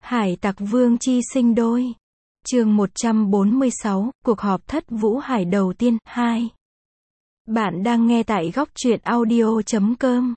Hải tặc vương chi sinh đôi. Chương 146, cuộc họp thất Vũ Hải đầu tiên, 2. Bạn đang nghe tại góc truyện audio.com.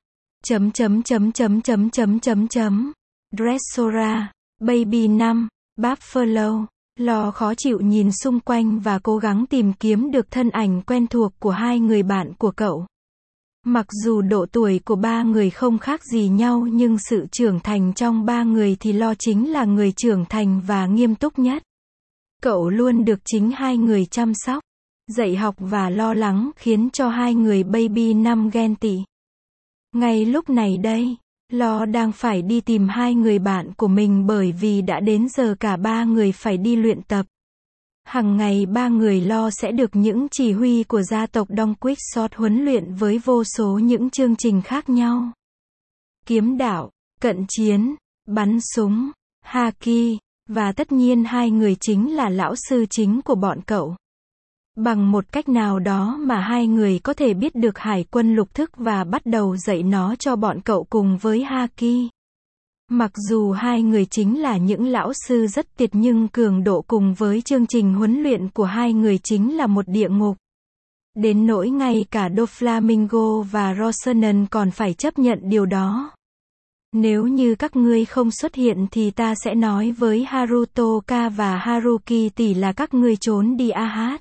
Dressora, Baby 5, Buffalo, Lo khó chịu nhìn xung quanh và cố gắng tìm kiếm được thân ảnh quen thuộc của hai người bạn của cậu. Mặc dù độ tuổi của ba người không khác gì nhau nhưng sự trưởng thành trong ba người thì Lo chính là người trưởng thành và nghiêm túc nhất. Cậu luôn được chính hai người chăm sóc, dạy học và lo lắng khiến cho hai người Baby 5 ghen tị. Ngay lúc này đây, Lo đang phải đi tìm hai người bạn của mình bởi vì đã đến giờ cả ba người phải đi luyện tập. Hằng ngày ba người Lo sẽ được những chỉ huy của gia tộc Don Quixote huấn luyện với vô số những chương trình khác nhau. Kiếm đạo, cận chiến, bắn súng, haki, và tất nhiên hai người chính là lão sư chính của bọn cậu. Bằng một cách nào đó mà hai người có thể biết được hải quân lục thức và bắt đầu dạy nó cho bọn cậu cùng với haki. Mặc dù hai người chính là những lão sư rất tuyệt nhưng cường độ cùng với chương trình huấn luyện của hai người chính là một địa ngục. Đến nỗi ngay cả Doflamingo và Rosenan còn phải chấp nhận điều đó. Nếu như các ngươi không xuất hiện thì ta sẽ nói với Harutoka và Haruki tỷ là các ngươi trốn đi a hát.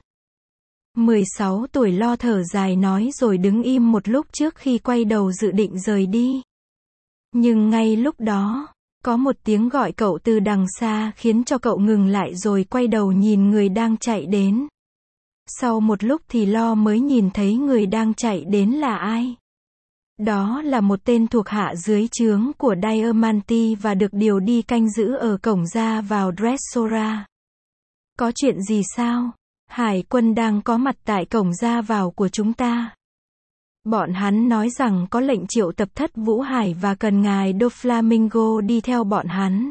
16 tuổi Lo thở dài nói rồi đứng im một lúc trước khi quay đầu dự định rời đi. Nhưng ngay lúc đó, có một tiếng gọi cậu từ đằng xa khiến cho cậu ngừng lại rồi quay đầu nhìn người đang chạy đến. Sau một lúc thì Lo mới nhìn thấy người đang chạy đến là ai. Đó là một tên thuộc hạ dưới trướng của Diamante và được điều đi canh giữ ở cổng ra vào Dressora. Có chuyện gì sao? Hải quân đang có mặt tại cổng ra vào của chúng ta. Bọn hắn nói rằng có lệnh triệu tập thất Vũ Hải và cần ngài Doflamingo đi theo bọn hắn.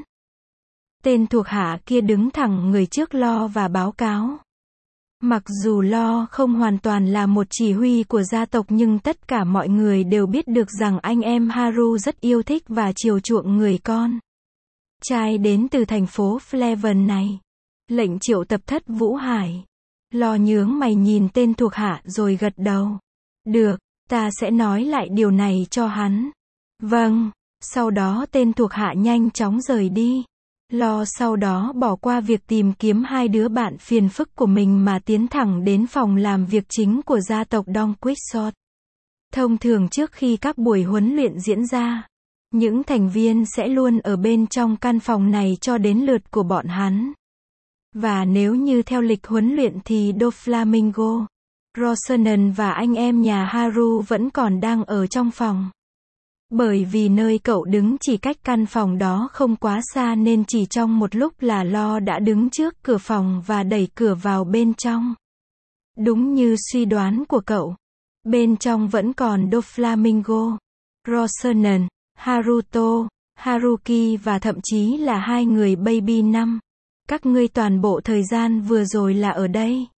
Tên thuộc hạ kia đứng thẳng người trước Lo và báo cáo. Mặc dù Lo không hoàn toàn là một chỉ huy của gia tộc nhưng tất cả mọi người đều biết được rằng anh em Haru rất yêu thích và chiều chuộng người con trai đến từ thành phố Flavon này. Lệnh triệu tập thất Vũ Hải. Lo nhướng mày nhìn tên thuộc hạ rồi gật đầu. Được, ta sẽ nói lại điều này cho hắn. Vâng, sau đó tên thuộc hạ nhanh chóng rời đi. Lo sau đó bỏ qua việc tìm kiếm hai đứa bạn phiền phức của mình mà tiến thẳng đến phòng làm việc chính của gia tộc Don Quixote. Thông thường trước khi các buổi huấn luyện diễn ra, những thành viên sẽ luôn ở bên trong căn phòng này cho đến lượt của bọn hắn. Và nếu như theo lịch huấn luyện thì Doflamingo, Rosenan và anh em nhà Haru vẫn còn đang ở trong phòng. Bởi vì nơi cậu đứng chỉ cách căn phòng đó không quá xa nên chỉ trong một lúc là Lo đã đứng trước cửa phòng và đẩy cửa vào bên trong. Đúng như suy đoán của cậu, bên trong vẫn còn Doflamingo, Rosenan, Haruto, Haruki và thậm chí là hai người Baby 5. Các ngươi toàn bộ thời gian vừa rồi là ở đây.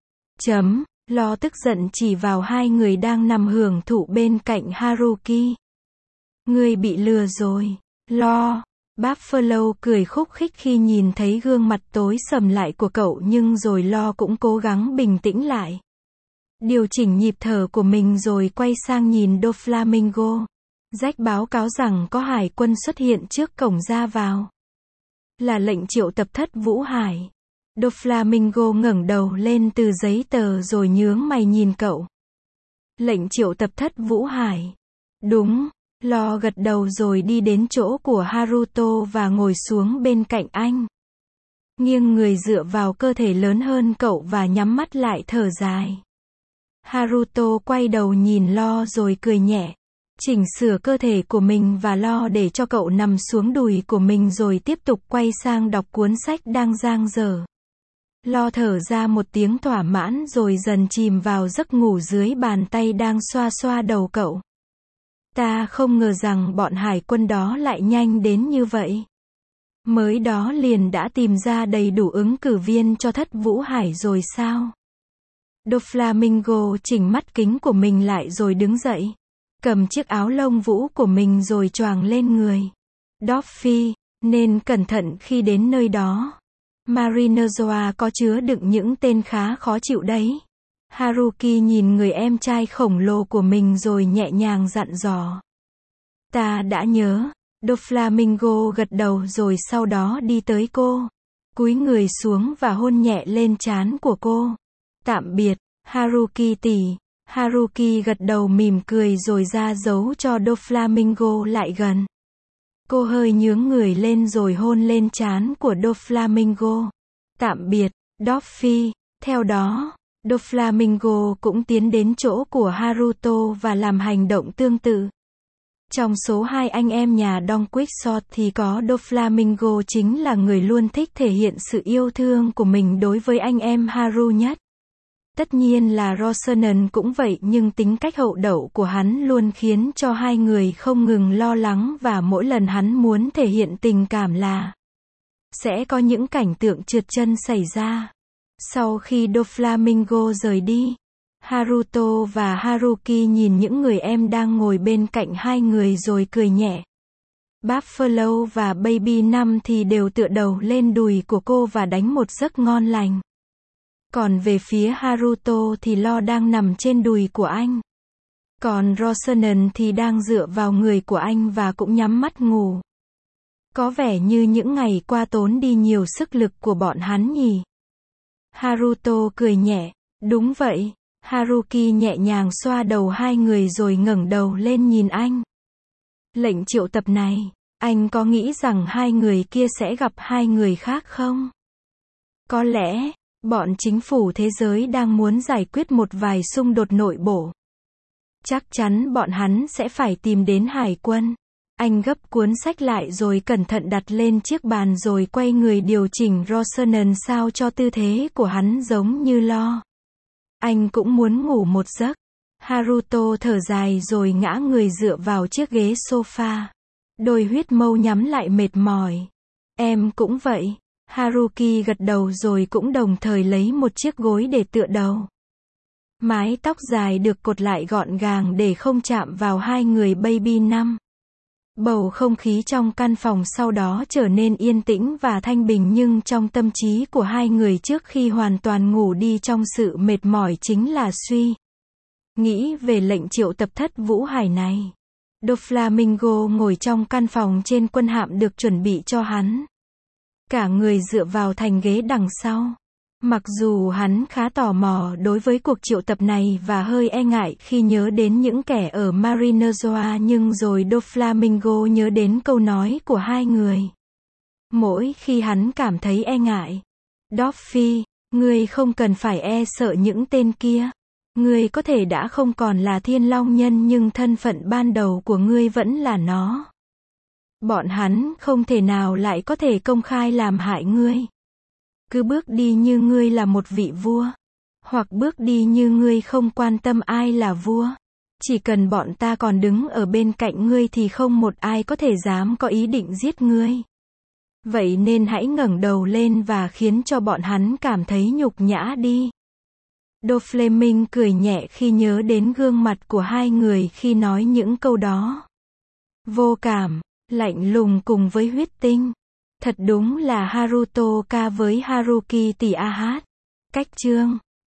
Lo tức giận chỉ vào hai người đang nằm hưởng thụ bên cạnh Haruki. Ngươi bị lừa rồi, Lo. Buffalo cười khúc khích khi nhìn thấy gương mặt tối sầm lại của cậu nhưng rồi Lo cũng cố gắng bình tĩnh lại. Điều chỉnh nhịp thở của mình rồi quay sang nhìn Doflamingo. Jack báo cáo rằng có hải quân xuất hiện trước cổng ra vào. Là lệnh triệu tập thất Vũ Hải. Doflamingo ngẩng đầu lên từ giấy tờ rồi nhướng mày nhìn cậu. Lệnh triệu tập thất Vũ Hải. Đúng. Lo gật đầu rồi đi đến chỗ của Haruto và ngồi xuống bên cạnh anh. Nghiêng người dựa vào cơ thể lớn hơn cậu và nhắm mắt lại thở dài. Haruto quay đầu nhìn Lo rồi cười nhẹ. Chỉnh sửa cơ thể của mình và Lo để cho cậu nằm xuống đùi của mình rồi tiếp tục quay sang đọc cuốn sách đang dang dở. Lo thở ra một tiếng thỏa mãn rồi dần chìm vào giấc ngủ dưới bàn tay đang xoa xoa đầu cậu. Ta không ngờ rằng bọn hải quân đó lại nhanh đến như vậy. Mới đó liền đã tìm ra đầy đủ ứng cử viên cho thất Vũ Hải rồi sao? Doflamingo chỉnh mắt kính của mình lại rồi đứng dậy. Cầm chiếc áo lông vũ của mình rồi choàng lên người. Doffy, nên cẩn thận khi đến nơi đó. Marinozoa có chứa đựng những tên khá khó chịu đấy. Haruki nhìn người em trai khổng lồ của mình rồi nhẹ nhàng dặn dò. Ta đã nhớ. Doflamingo gật đầu rồi sau đó đi tới cô. Cúi người xuống và hôn nhẹ lên trán của cô. Tạm biệt, Haruki tỷ. Haruki gật đầu mỉm cười rồi ra dấu cho Doflamingo lại gần. Cô hơi nhướng người lên rồi hôn lên trán của Doflamingo. Tạm biệt, Doffy. Theo đó, Doflamingo cũng tiến đến chỗ của Haruto và làm hành động tương tự. Trong số hai anh em nhà Don Quixote thì có Doflamingo chính là người luôn thích thể hiện sự yêu thương của mình đối với anh em Haru nhất. Tất nhiên là Rosanen cũng vậy, nhưng tính cách hậu đậu của hắn luôn khiến cho hai người không ngừng lo lắng và mỗi lần hắn muốn thể hiện tình cảm là sẽ có những cảnh tượng trượt chân xảy ra. Sau khi Doflamingo rời đi, Haruto và Haruki nhìn những người em đang ngồi bên cạnh hai người rồi cười nhẹ. Buffalo và Baby 5 thì đều tựa đầu lên đùi của cô và đánh một giấc ngon lành. Còn về phía Haruto thì lo đang nằm trên đùi của anh. Còn Rosanen thì đang dựa vào người của anh và cũng nhắm mắt ngủ. Có vẻ như những ngày qua tốn đi nhiều sức lực của bọn hắn nhỉ. Haruto cười nhẹ. Đúng vậy. Haruki nhẹ nhàng xoa đầu hai người rồi ngẩng đầu lên nhìn anh. Lệnh triệu tập này, anh có nghĩ rằng hai người kia sẽ gặp hai người khác không? Có lẽ, bọn chính phủ thế giới đang muốn giải quyết một vài xung đột nội bộ. Chắc chắn bọn hắn sẽ phải tìm đến hải quân. Anh gấp cuốn sách lại rồi cẩn thận đặt lên chiếc bàn rồi quay người điều chỉnh Rosanen sao cho tư thế của hắn giống như lo. Anh cũng muốn ngủ một giấc. Haruto thở dài rồi ngã người dựa vào chiếc ghế sofa. Đôi huyết mâu nhắm lại mệt mỏi. Em cũng vậy. Haruki gật đầu rồi cũng đồng thời lấy một chiếc gối để tựa đầu. Mái tóc dài được cột lại gọn gàng để không chạm vào hai người Baby 5. Bầu không khí trong căn phòng sau đó trở nên yên tĩnh và thanh bình, nhưng trong tâm trí của hai người trước khi hoàn toàn ngủ đi trong sự mệt mỏi chính là suy nghĩ về lệnh triệu tập thất vũ hải này. Doflamingo ngồi trong căn phòng trên quân hạm được chuẩn bị cho hắn. Cả người dựa vào thành ghế đằng sau. Mặc dù hắn khá tò mò đối với cuộc triệu tập này và hơi e ngại khi nhớ đến những kẻ ở Marinozoa, nhưng rồi Doflamingo nhớ đến câu nói của hai người. Mỗi khi hắn cảm thấy e ngại. Doffy, ngươi không cần phải e sợ những tên kia. Ngươi có thể đã không còn là Thiên Long Nhân nhưng thân phận ban đầu của ngươi vẫn là nó. Bọn hắn không thể nào lại có thể công khai làm hại ngươi. Cứ bước đi như ngươi là một vị vua. Hoặc bước đi như ngươi không quan tâm ai là vua. Chỉ cần bọn ta còn đứng ở bên cạnh ngươi thì không một ai có thể dám có ý định giết ngươi. Vậy nên hãy ngẩng đầu lên và khiến cho bọn hắn cảm thấy nhục nhã đi. Doflamingo cười nhẹ khi nhớ đến gương mặt của hai người khi nói những câu đó. Vô cảm, lạnh lùng cùng với huyết tinh. Thật đúng là Haruto ca với Haruki tỷ a hát. Cách chương